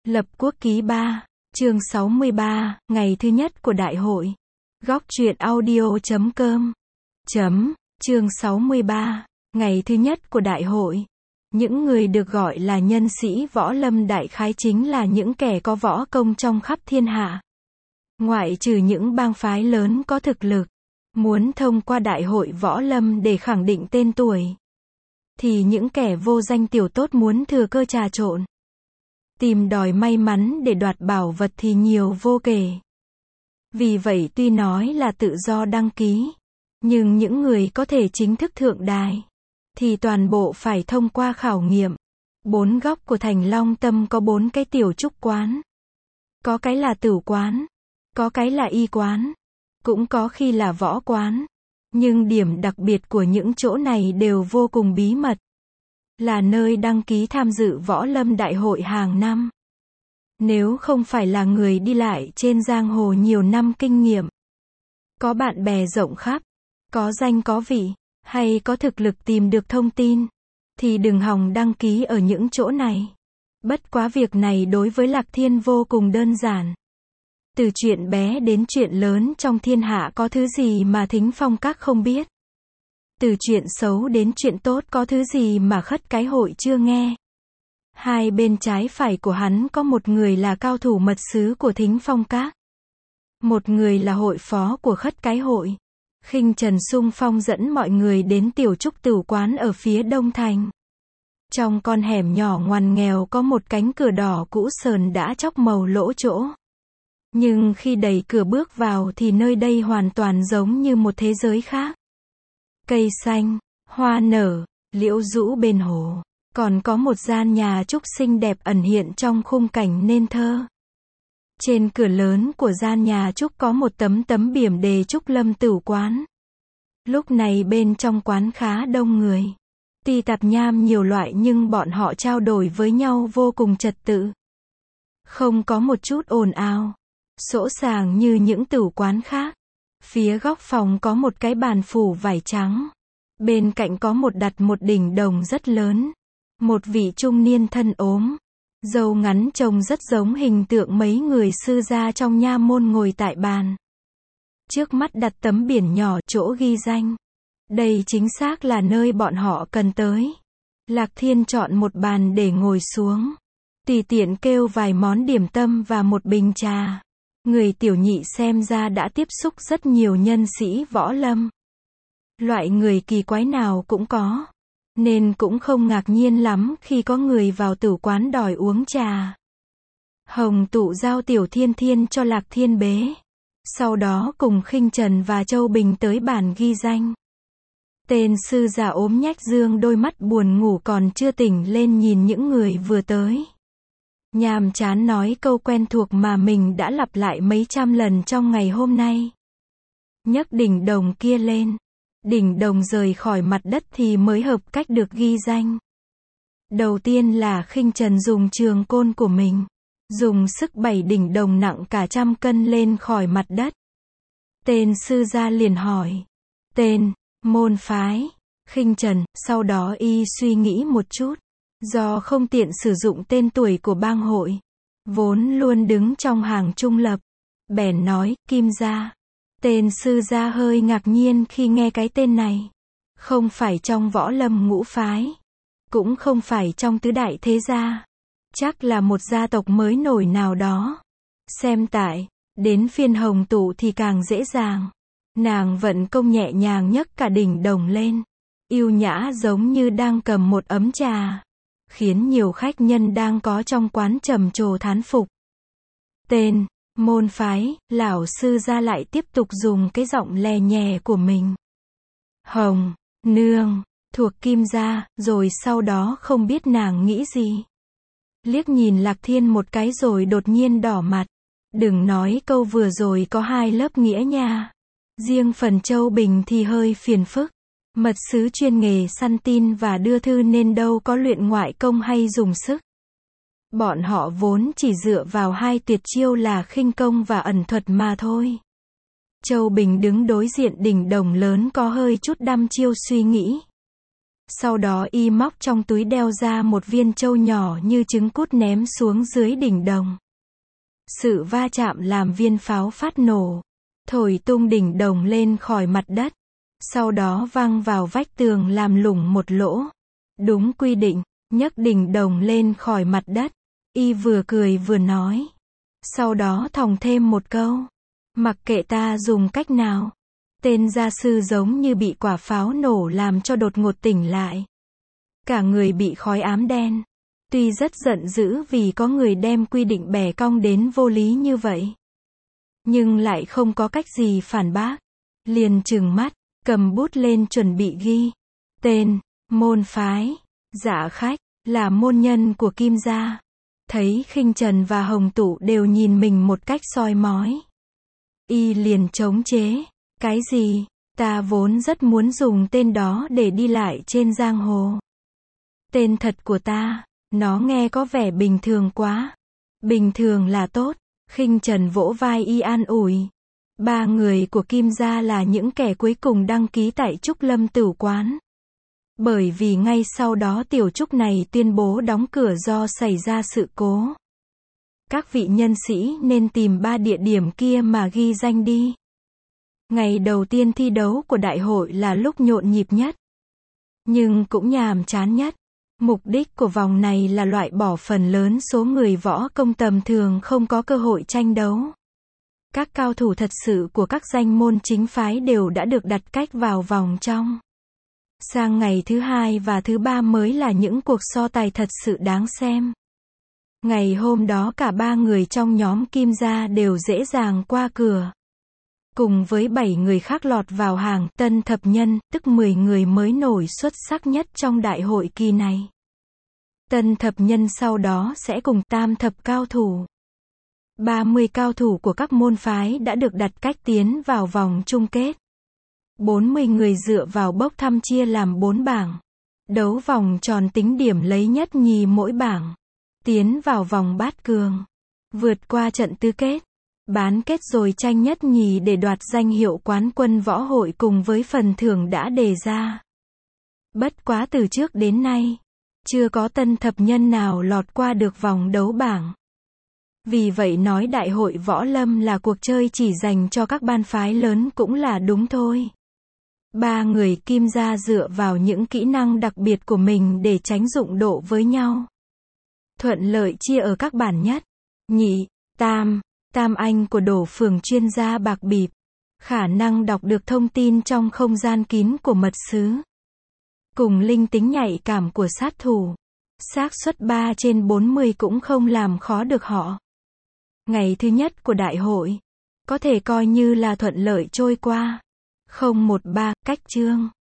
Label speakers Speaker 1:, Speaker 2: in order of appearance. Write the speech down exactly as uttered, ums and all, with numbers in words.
Speaker 1: Lập quốc ký ba, chương sáu mươi ba, ngày thứ nhất của đại hội. Góc truyện audio chấm com. Chấm, chương sáu mươi ba, ngày thứ nhất của đại hội. Những người được gọi là nhân sĩ võ lâm đại khái chính là những kẻ có võ công trong khắp thiên hạ. Ngoại trừ những bang phái lớn có thực lực, muốn thông qua đại hội võ lâm để khẳng định tên tuổi, thì những kẻ vô danh tiểu tốt muốn thừa cơ trà trộn, tìm đòi may mắn để đoạt bảo vật thì nhiều vô kể. Vì vậy tuy nói là tự do đăng ký, nhưng những người có thể chính thức thượng đài, thì toàn bộ phải thông qua khảo nghiệm. Bốn góc của thành Long Tâm có bốn cái tiểu trúc quán. Có cái là tửu quán, có cái là y quán, cũng có khi là võ quán. Nhưng điểm đặc biệt của những chỗ này đều vô cùng bí mật. Là nơi đăng ký tham dự võ lâm đại hội hàng năm. Nếu không phải là người đi lại trên giang hồ nhiều năm kinh nghiệm, có bạn bè rộng khắp, có danh có vị, hay có thực lực tìm được thông tin, thì đừng hòng đăng ký ở những chỗ này. Bất quá việc này đối với Lạc Thiên vô cùng đơn giản. Từ chuyện bé đến chuyện lớn trong thiên hạ có thứ gì mà Thính Phong Các không biết. Từ chuyện xấu đến chuyện tốt có thứ gì mà Khất Cái Hội chưa nghe. Hai bên trái phải của hắn có một người là cao thủ mật sứ của Thính Phong Các, một người là hội phó của Khất Cái Hội. Khinh Trần xung phong dẫn mọi người đến tiểu trúc tửu quán ở phía đông thành. Trong con hẻm nhỏ ngoằn nghèo có một cánh cửa đỏ cũ sờn đã chóc màu lỗ chỗ. Nhưng khi đẩy cửa bước vào thì nơi đây hoàn toàn giống như một thế giới khác. Cây xanh, hoa nở, liễu rũ bên hồ. Còn có một gian nhà trúc xinh đẹp ẩn hiện trong khung cảnh nên thơ. Trên cửa lớn của gian nhà trúc có một tấm tấm biển đề Trúc Lâm Tửu Quán. Lúc này bên trong quán khá đông người. Tuy tạp nham nhiều loại nhưng bọn họ trao đổi với nhau vô cùng trật tự. Không có một chút ồn ào, sỗ sàng như những tửu quán khác. Phía góc phòng có một cái bàn phủ vải trắng. Bên cạnh có một đặt một đỉnh đồng rất lớn. Một vị trung niên thân ốm, râu ngắn trông rất giống hình tượng mấy người sư gia trong nha môn ngồi tại bàn. Trước mắt đặt tấm biển nhỏ chỗ ghi danh. Đây chính xác là nơi bọn họ cần tới. Lạc Thiên chọn một bàn để ngồi xuống. Tùy tiện kêu vài món điểm tâm và một bình trà. Người tiểu nhị xem ra đã tiếp xúc rất nhiều nhân sĩ võ lâm. Loại người kỳ quái nào cũng có. Nên cũng không ngạc nhiên lắm khi có người vào tửu quán đòi uống trà. Hồng Tụ giao Tiểu Thiên Thiên cho Lạc Thiên bế. Sau đó cùng Khinh Trần và Châu Bình tới bàn ghi danh. Tên sư già ốm nhách dương đôi mắt buồn ngủ còn chưa tỉnh lên nhìn những người vừa tới. Nhàm chán nói câu quen thuộc mà mình đã lặp lại mấy trăm lần trong ngày hôm nay. Nhấc đỉnh đồng kia lên. Đỉnh đồng rời khỏi mặt đất thì mới hợp cách được ghi danh. Đầu tiên là Khinh Trần dùng trường côn của mình, dùng sức đẩy đỉnh đồng nặng cả trăm cân lên khỏi mặt đất. Tên sư gia liền hỏi. Tên, môn phái, Khinh Trần, sau đó y suy nghĩ một chút. Do không tiện sử dụng tên tuổi của bang hội, vốn luôn đứng trong hàng trung lập, bèn nói, Kim gia. Tên sư gia hơi ngạc nhiên khi nghe cái tên này. Không phải trong võ lâm ngũ phái, cũng không phải trong tứ đại thế gia. Chắc là một gia tộc mới nổi nào đó. Xem tại, đến phiên Hồng Tụ thì càng dễ dàng. Nàng vận công nhẹ nhàng nhấc cả đỉnh đồng lên. Yêu nhã giống như đang cầm một ấm trà. Khiến nhiều khách nhân đang có trong quán trầm trồ thán phục. Tên, môn phái, lão sư gia lại tiếp tục dùng cái giọng lè nhè của mình. Hồng, nương, thuộc Kim gia, rồi sau đó không biết nàng nghĩ gì. Liếc nhìn Lạc Thiên một cái rồi đột nhiên đỏ mặt. Đừng nói câu vừa rồi có hai lớp nghĩa nha. Riêng phần Châu Bình thì hơi phiền phức. Mật sứ chuyên nghề săn tin và đưa thư nên đâu có luyện ngoại công hay dùng sức. Bọn họ vốn chỉ dựa vào hai tuyệt chiêu là khinh công và ẩn thuật mà thôi. Châu Bình đứng đối diện đỉnh đồng lớn có hơi chút đăm chiêu suy nghĩ. Sau đó y móc trong túi đeo ra một viên châu nhỏ như trứng cút ném xuống dưới đỉnh đồng. Sự va chạm làm viên pháo phát nổ, thổi tung đỉnh đồng lên khỏi mặt đất. Sau đó văng vào vách tường làm lủng một lỗ. Đúng quy định, nhấc đỉnh đồng lên khỏi mặt đất. Y vừa cười vừa nói. Sau đó thòng thêm một câu. Mặc kệ ta dùng cách nào. Tên gia sư giống như bị quả pháo nổ làm cho đột ngột tỉnh lại. Cả người bị khói ám đen. Tuy rất giận dữ vì có người đem quy định bẻ cong đến vô lý như vậy. Nhưng lại không có cách gì phản bác. Liền trừng mắt, cầm bút lên chuẩn bị ghi. Tên, môn phái, dạ khách, là môn nhân của Kim gia. Thấy Khinh Trần và Hồng Tụ đều nhìn mình một cách soi mói. Y liền chống chế. Cái gì? Ta vốn rất muốn dùng tên đó để đi lại trên giang hồ. Tên thật của ta, nó nghe có vẻ bình thường quá. Bình thường là tốt. Khinh Trần vỗ vai y an ủi. Ba người của Kim gia là những kẻ cuối cùng đăng ký tại Trúc Lâm Tửu Quán. Bởi vì ngay sau đó tiểu trúc này tuyên bố đóng cửa do xảy ra sự cố. Các vị nhân sĩ nên tìm ba địa điểm kia mà ghi danh đi. Ngày đầu tiên thi đấu của đại hội là lúc nhộn nhịp nhất. Nhưng cũng nhàm chán nhất. Mục đích của vòng này là loại bỏ phần lớn số người võ công tầm thường không có cơ hội tranh đấu. Các cao thủ thật sự của các danh môn chính phái đều đã được đặt cách vào vòng trong. Sang ngày thứ hai và thứ ba mới là những cuộc so tài thật sự đáng xem. Ngày hôm đó cả ba người trong nhóm Kim gia đều dễ dàng qua cửa. Cùng với bảy người khác lọt vào hàng tân thập nhân, tức mười người mới nổi xuất sắc nhất trong đại hội kỳ này. Tân thập nhân sau đó sẽ cùng tam thập cao thủ. ba mươi cao thủ của các môn phái đã được đặt cách tiến vào vòng chung kết. bốn mươi người dựa vào bốc thăm chia làm bốn bảng. Đấu vòng tròn tính điểm lấy nhất nhì mỗi bảng. Tiến vào vòng bát cường. Vượt qua trận tứ kết. Bán kết rồi tranh nhất nhì để đoạt danh hiệu quán quân võ hội cùng với phần thưởng đã đề ra. Bất quá từ trước đến nay, chưa có tân thập nhân nào lọt qua được vòng đấu bảng. Vì vậy nói đại hội võ lâm là cuộc chơi chỉ dành cho các ban phái lớn cũng là đúng thôi. Ba người Kim gia dựa vào những kỹ năng đặc biệt của mình để tránh đụng độ với nhau. Thuận lợi chia ở các bản nhất, nhị, tam. Tam anh của Đổ Phường chuyên gia bạc bịp. Khả năng đọc được thông tin trong không gian kín của mật sứ. Cùng linh tính nhạy cảm của sát thủ. Xác suất ba trên bốn mươi cũng không làm khó được họ. Ngày thứ nhất của đại hội. Có thể coi như là thuận lợi trôi qua. không một ba, cách chương.